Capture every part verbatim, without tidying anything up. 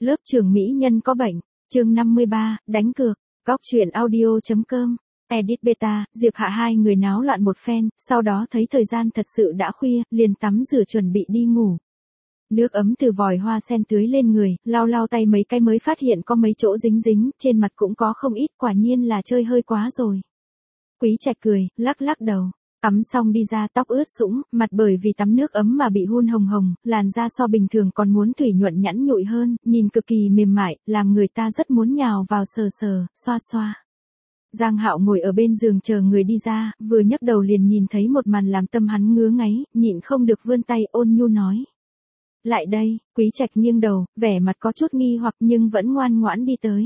Lớp trưởng mỹ nhân có bệnh, chương năm mươi ba, đánh cược, góc truyện audio.com, edit beta, Diệp Hạ hai người náo loạn một phen, sau đó thấy thời gian thật sự đã khuya, liền tắm rửa chuẩn bị đi ngủ. Nước ấm từ vòi hoa sen tưới lên người, lau lau tay mấy cái mới phát hiện có mấy chỗ dính dính, trên mặt cũng có không ít, quả nhiên là chơi hơi quá rồi. Quý Trạch cười, lắc lắc đầu. Tắm xong đi ra tóc ướt sũng, mặt bởi vì tắm nước ấm mà bị hun hồng hồng, làn da so bình thường còn muốn thủy nhuận nhẵn nhụi hơn, nhìn cực kỳ mềm mại, làm người ta rất muốn nhào vào sờ sờ, xoa xoa. Giang Hạo ngồi ở bên giường chờ người đi ra, vừa nhấc đầu liền nhìn thấy một màn làm tâm hắn ngứa ngáy, nhịn không được vươn tay ôn nhu nói. Lại đây, Quý Trạch nghiêng đầu, vẻ mặt có chút nghi hoặc nhưng vẫn ngoan ngoãn đi tới.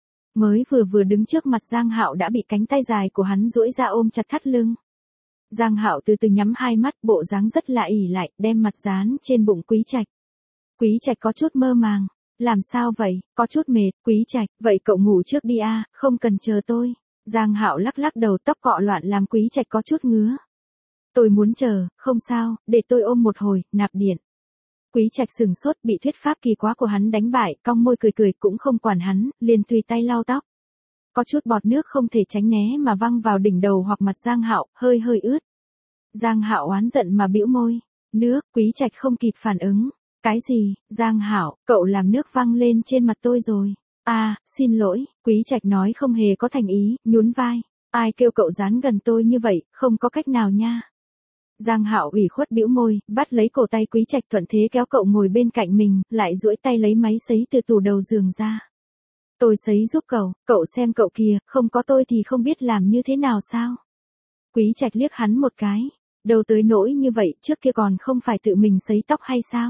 Mới vừa vừa đứng trước mặt Giang Hạo đã bị cánh tay dài của hắn duỗi ra ôm chặt thắt lưng. Giang Hạo từ từ nhắm hai mắt, bộ dáng rất lạ ỉ lại, đem mặt dán trên bụng Quý Trạch. Quý Trạch có chút mơ màng, làm sao vậy, có chút mệt, Quý Trạch, vậy cậu ngủ trước đi a, không cần chờ tôi. Giang Hạo lắc lắc đầu, tóc cọ loạn làm Quý Trạch có chút ngứa. Tôi muốn chờ, không sao, để tôi ôm một hồi, nạp điện. Quý Trạch sừng sốt, bị thuyết pháp kỳ quá của hắn đánh bại, cong môi cười cười cũng không quản hắn, liền tùy tay lau tóc. Có chút bọt nước không thể tránh né mà văng vào đỉnh đầu hoặc mặt Giang Hạo, hơi hơi ướt. Giang Hạo oán giận mà bĩu môi. Nước, Quý Trạch không kịp phản ứng. Cái gì, Giang Hạo, cậu làm nước văng lên trên mặt tôi rồi. À, xin lỗi, Quý Trạch nói không hề có thành ý, nhún vai. Ai kêu cậu dán gần tôi như vậy, không có cách nào nha. Giang Hạo ủy khuất bĩu môi, bắt lấy cổ tay Quý Trạch thuận thế kéo cậu ngồi bên cạnh mình, lại duỗi tay lấy máy sấy từ tủ đầu giường ra. Tôi sấy giúp cậu, cậu xem cậu kìa, không có tôi thì không biết làm như thế nào sao. Quý Trạch liếc hắn một cái, đâu tới nỗi như vậy, trước kia còn không phải tự mình sấy tóc hay sao.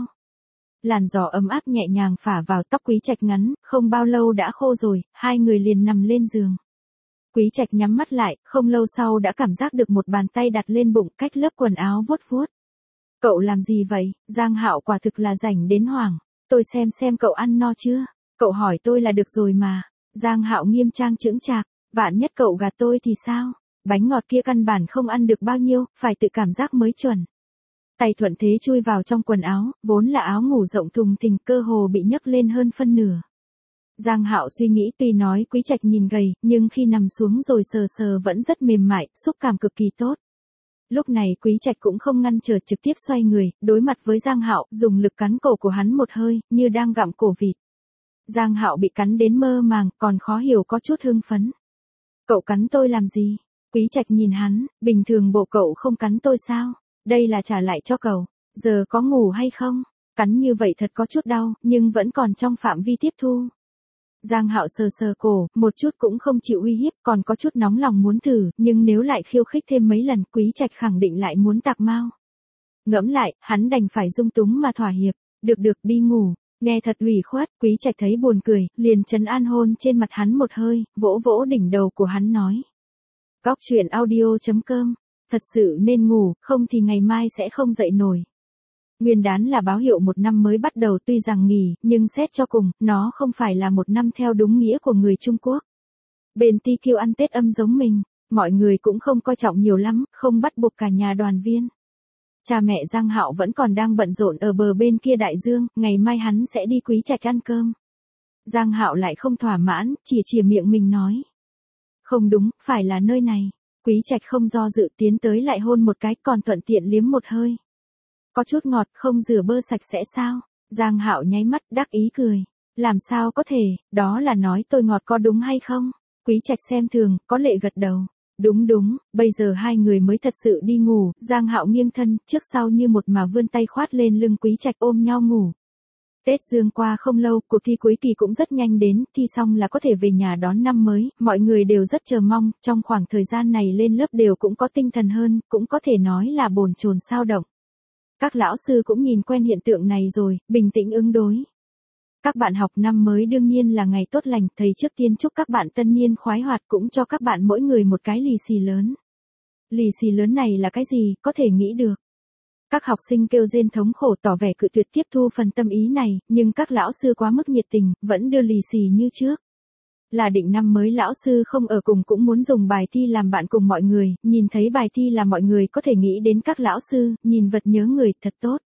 Làn gió ấm áp nhẹ nhàng phả vào tóc Quý Trạch ngắn, không bao lâu đã khô rồi, hai người liền nằm lên giường. Quý Trạch nhắm mắt lại, không lâu sau đã cảm giác được một bàn tay đặt lên bụng cách lớp quần áo vuốt vuốt. Cậu làm gì vậy, Giang Hạo quả thực là rảnh đến hoảng, tôi xem xem cậu ăn no chưa. Cậu hỏi tôi là được rồi mà. Giang Hạo nghiêm trang chững chạc, vạn nhất cậu gạt tôi thì sao? Bánh ngọt kia căn bản không ăn được bao nhiêu, phải tự cảm giác mới chuẩn. Tay thuận thế chui vào trong quần áo, vốn là áo ngủ rộng thùng thình cơ hồ bị nhấc lên hơn phân nửa. Giang Hạo suy nghĩ tuy nói Quý Trạch nhìn gầy, nhưng khi nằm xuống rồi sờ sờ vẫn rất mềm mại, xúc cảm cực kỳ tốt. Lúc này Quý Trạch cũng không ngăn trở, trực tiếp xoay người, đối mặt với Giang Hạo, dùng lực cắn cổ của hắn một hơi, như đang gặm cổ vịt. Giang Hạo bị cắn đến mơ màng, còn khó hiểu có chút hưng phấn. Cậu cắn tôi làm gì? Quý Trạch nhìn hắn, bình thường bộ cậu không cắn tôi sao? Đây là trả lại cho cậu. Giờ có ngủ hay không? Cắn như vậy thật có chút đau, nhưng vẫn còn trong phạm vi tiếp thu. Giang Hạo sờ sờ cổ, một chút cũng không chịu uy hiếp, còn có chút nóng lòng muốn thử, nhưng nếu lại khiêu khích thêm mấy lần, Quý Trạch khẳng định lại muốn tạc mau. Ngẫm lại, hắn đành phải dung túng mà thỏa hiệp. Được được, đi ngủ. Nghe thật ủy khuất, Quý Trạch thấy buồn cười, liền trấn an hôn trên mặt hắn một hơi, vỗ vỗ đỉnh đầu của hắn nói. Góc truyện audio.com, thật sự nên ngủ, không thì ngày mai sẽ không dậy nổi. Nguyên đán là báo hiệu một năm mới bắt đầu, tuy rằng nghỉ, nhưng xét cho cùng, nó không phải là một năm theo đúng nghĩa của người Trung Quốc. Bên Ti Kiêu ăn Tết âm giống mình, mọi người cũng không coi trọng nhiều lắm, không bắt buộc cả nhà đoàn viên. Cha mẹ Giang Hạo vẫn còn đang bận rộn ở bờ bên kia đại dương, ngày mai hắn sẽ đi Quý Trạch ăn cơm. Giang Hạo lại không thỏa mãn, chỉ chìa miệng mình nói. Không đúng, phải là nơi này. Quý Trạch không do dự tiến tới lại hôn một cái, còn thuận tiện liếm một hơi. Có chút ngọt, không rửa bơ sạch sẽ sao? Giang Hạo nháy mắt, đắc ý cười. Làm sao có thể, đó là nói tôi ngọt có đúng hay không? Quý Trạch xem thường, có lệ gật đầu. Đúng đúng, bây giờ hai người mới thật sự đi ngủ, Giang Hạo nghiêng thân, trước sau như một mà vươn tay khoát lên lưng Quý Trạch ôm nhau ngủ. Tết Dương qua không lâu, cuộc thi cuối kỳ cũng rất nhanh đến, thi xong là có thể về nhà đón năm mới, mọi người đều rất chờ mong, trong khoảng thời gian này lên lớp đều cũng có tinh thần hơn, cũng có thể nói là bồn chồn sao động. Các lão sư cũng nhìn quen hiện tượng này rồi, bình tĩnh ứng đối. Các bạn học năm mới đương nhiên là ngày tốt lành, thầy trước tiên chúc các bạn tân niên khoái hoạt, cũng cho các bạn mỗi người một cái lì xì lớn. Lì xì lớn này là cái gì, có thể nghĩ được. Các học sinh kêu rên thống khổ tỏ vẻ cự tuyệt tiếp thu phần tâm ý này, nhưng các lão sư quá mức nhiệt tình, vẫn đưa lì xì như trước. Là định năm mới lão sư không ở cùng cũng muốn dùng bài thi làm bạn cùng mọi người, nhìn thấy bài thi là mọi người có thể nghĩ đến các lão sư, nhìn vật nhớ người, thật tốt.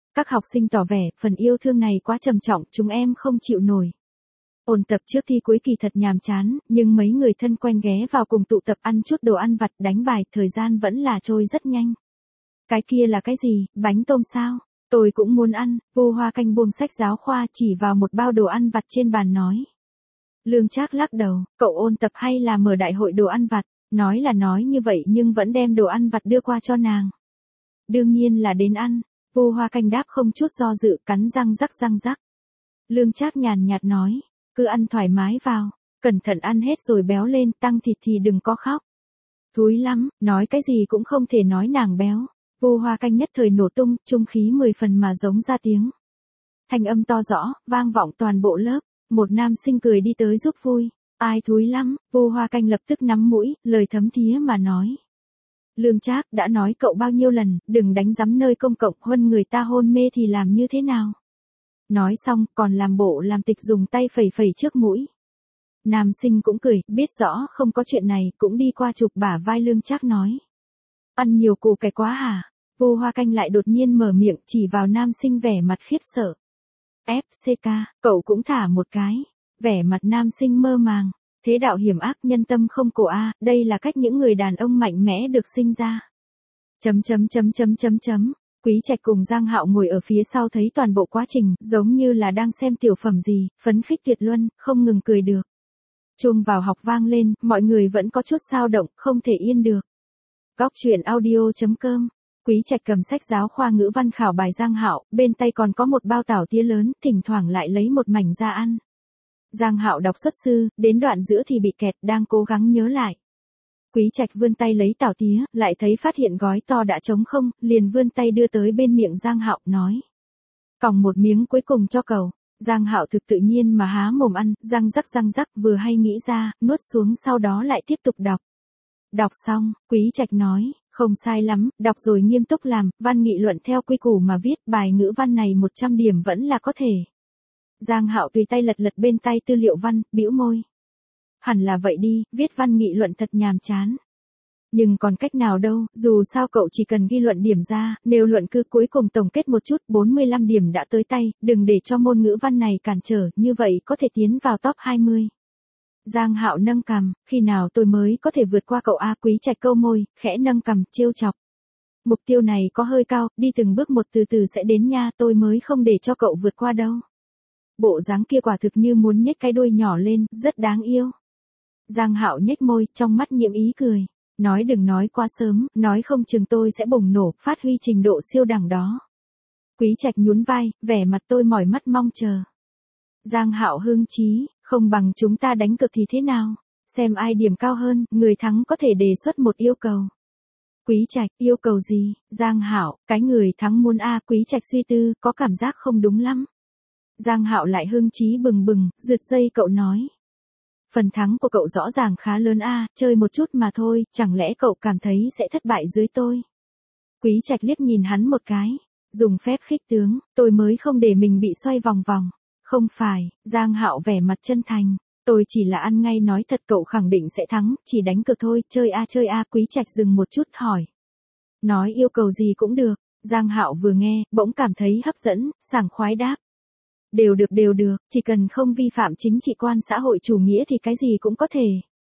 Các học sinh tỏ vẻ, phần yêu thương này quá trầm trọng, chúng em không chịu nổi. Ôn tập trước thi cuối kỳ thật nhàm chán, nhưng mấy người thân quen ghé vào cùng tụ tập ăn chút đồ ăn vặt, đánh bài, thời gian vẫn là trôi rất nhanh. Cái kia là cái gì, bánh tôm sao? Tôi cũng muốn ăn. Vu Hoa Canh buông sách giáo khoa chỉ vào một bao đồ ăn vặt trên bàn nói. Lương Trác lắc đầu, cậu ôn tập hay là mở đại hội đồ ăn vặt? Nói là nói như vậy nhưng vẫn đem đồ ăn vặt đưa qua cho nàng. Đương nhiên là đến ăn. Vu Hoa Canh đáp không chút do dự, cắn răng rắc răng rắc. Lương Trác nhàn nhạt nói, cứ ăn thoải mái vào, cẩn thận ăn hết rồi béo lên, tăng thịt thì đừng có khóc. Thúi lắm, nói cái gì cũng không thể nói nàng béo. Vu Hoa Canh nhất thời nổ tung, trung khí mười phần mà giống ra tiếng. Thanh âm to rõ, vang vọng toàn bộ lớp, một nam sinh cười đi tới giúp vui. Ai thúi lắm, Vu Hoa Canh lập tức nắm mũi, lời thấm thía mà nói. Lương Trác đã nói cậu bao nhiêu lần, đừng đánh giấm nơi công cộng, huân người ta hôn mê thì làm như thế nào? Nói xong, còn làm bộ làm tịch dùng tay phẩy phẩy trước mũi. Nam sinh cũng cười, biết rõ không có chuyện này, cũng đi qua chụp bả vai Lương Trác nói. Ăn nhiều củ cải quá hả? Vu Hoa Canh lại đột nhiên mở miệng chỉ vào nam sinh vẻ mặt khiếp sợ. ép xê ca, cậu cũng thả một cái. Vẻ mặt nam sinh mơ màng. Thế đạo hiểm ác nhân tâm không cổ a, đây là cách những người đàn ông mạnh mẽ được sinh ra. Chấm chấm chấm chấm chấm chấm. Quý Trạch cùng Giang Hạo ngồi ở phía sau thấy toàn bộ quá trình, giống như là đang xem tiểu phẩm gì, phấn khích tuyệt luân, không ngừng cười được. Chuông vào học vang lên, mọi người vẫn có chút xao động, không thể yên được. Góc truyện audio chấm com. Quý Trạch cầm sách giáo khoa ngữ văn khảo bài Giang Hạo, bên tay còn có một bao tảo tía lớn, thỉnh thoảng lại lấy một mảnh ra ăn. Giang Hạo đọc xuất sư, đến đoạn giữa thì bị kẹt, đang cố gắng nhớ lại. Quý Trạch vươn tay lấy tảo tía, lại thấy phát hiện gói to đã trống không, liền vươn tay đưa tới bên miệng Giang Hạo, nói. Còng một miếng cuối cùng cho cậu. Giang Hạo thực tự nhiên mà há mồm ăn, răng rắc răng rắc vừa hay nghĩ ra, nuốt xuống sau đó lại tiếp tục đọc. Đọc xong, Quý Trạch nói, không sai lắm, đọc rồi nghiêm túc làm, văn nghị luận theo quy củ mà viết, bài ngữ văn này một trăm điểm vẫn là có thể. Giang Hạo tùy tay lật lật bên tay tư liệu văn, bĩu môi. Hẳn là vậy đi, viết văn nghị luận thật nhàm chán. Nhưng còn cách nào đâu, dù sao cậu chỉ cần ghi luận điểm ra, nêu luận cứ cuối cùng tổng kết một chút, bốn mươi lăm điểm đã tới tay, đừng để cho môn ngữ văn này cản trở, như vậy có thể tiến vào top hai mươi. Giang Hạo nâng cằm, khi nào tôi mới có thể vượt qua cậu a? Quý Trạch câu môi, khẽ nâng cằm, trêu chọc. Mục tiêu này có hơi cao, đi từng bước một từ từ sẽ đến nha, tôi mới không để cho cậu vượt qua đâu. Bộ dáng kia quả thực như muốn nhếch cái đuôi nhỏ lên, rất đáng yêu. Giang Hạo nhếch môi, trong mắt nhiễm ý cười. Nói đừng nói quá sớm, nói không chừng tôi sẽ bùng nổ, phát huy trình độ siêu đẳng đó. Quý Trạch nhún vai, vẻ mặt tôi mỏi mắt mong chờ. Giang Hạo hưng chí, không bằng chúng ta đánh cược thì thế nào? Xem ai điểm cao hơn, người thắng có thể đề xuất một yêu cầu. Quý Trạch, yêu cầu gì? Giang Hạo, cái người thắng muốn a. Quý Trạch suy tư, có cảm giác không đúng lắm. Giang Hạo lại hưng chí bừng bừng, rượt dây cậu nói. Phần thắng của cậu rõ ràng khá lớn a, chơi một chút mà thôi, chẳng lẽ cậu cảm thấy sẽ thất bại dưới tôi? Quý Trạch liếc nhìn hắn một cái, dùng phép khích tướng, tôi mới không để mình bị xoay vòng vòng. Không phải, Giang Hạo vẻ mặt chân thành, tôi chỉ là ăn ngay nói thật, cậu khẳng định sẽ thắng, chỉ đánh cược thôi, chơi a chơi a. Quý Trạch dừng một chút hỏi. Nói yêu cầu gì cũng được. Giang Hạo vừa nghe, bỗng cảm thấy hấp dẫn, sảng khoái đáp. Đều được đều được, chỉ cần không vi phạm chính trị quan xã hội chủ nghĩa thì cái gì cũng có thể.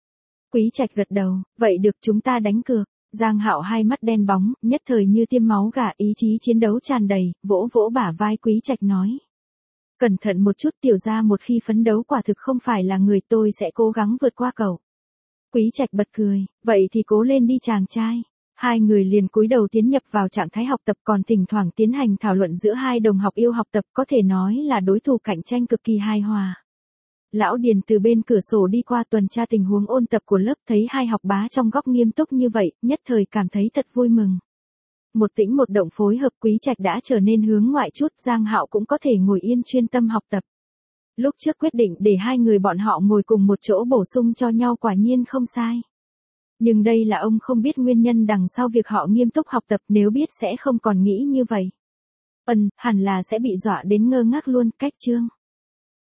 Quý Trạch gật đầu, vậy được, chúng ta đánh cược. Giang Hạo hai mắt đen bóng, nhất thời như tiêm máu gà, ý chí chiến đấu tràn đầy, vỗ vỗ bả vai Quý Trạch nói. Cẩn thận một chút, tiểu gia một khi phấn đấu quả thực không phải là người, tôi sẽ cố gắng vượt qua cậu. Quý Trạch bật cười, vậy thì cố lên đi chàng trai. Hai người liền cúi đầu tiến nhập vào trạng thái học tập, còn thỉnh thoảng tiến hành thảo luận giữa hai đồng học yêu học tập, có thể nói là đối thủ cạnh tranh cực kỳ hài hòa. Lão Điền từ bên cửa sổ đi qua tuần tra tình huống ôn tập của lớp, thấy hai học bá trong góc nghiêm túc như vậy, nhất thời cảm thấy thật vui mừng. Một tĩnh một động phối hợp, Quý Trạch đã trở nên hướng ngoại chút, Giang Hạo cũng có thể ngồi yên chuyên tâm học tập. Lúc trước quyết định để hai người bọn họ ngồi cùng một chỗ bổ sung cho nhau quả nhiên không sai. Nhưng đây là ông không biết nguyên nhân đằng sau việc họ nghiêm túc học tập, nếu biết sẽ không còn nghĩ như vậy. Ừm, hẳn là sẽ bị dọa đến ngơ ngác luôn. Cách chương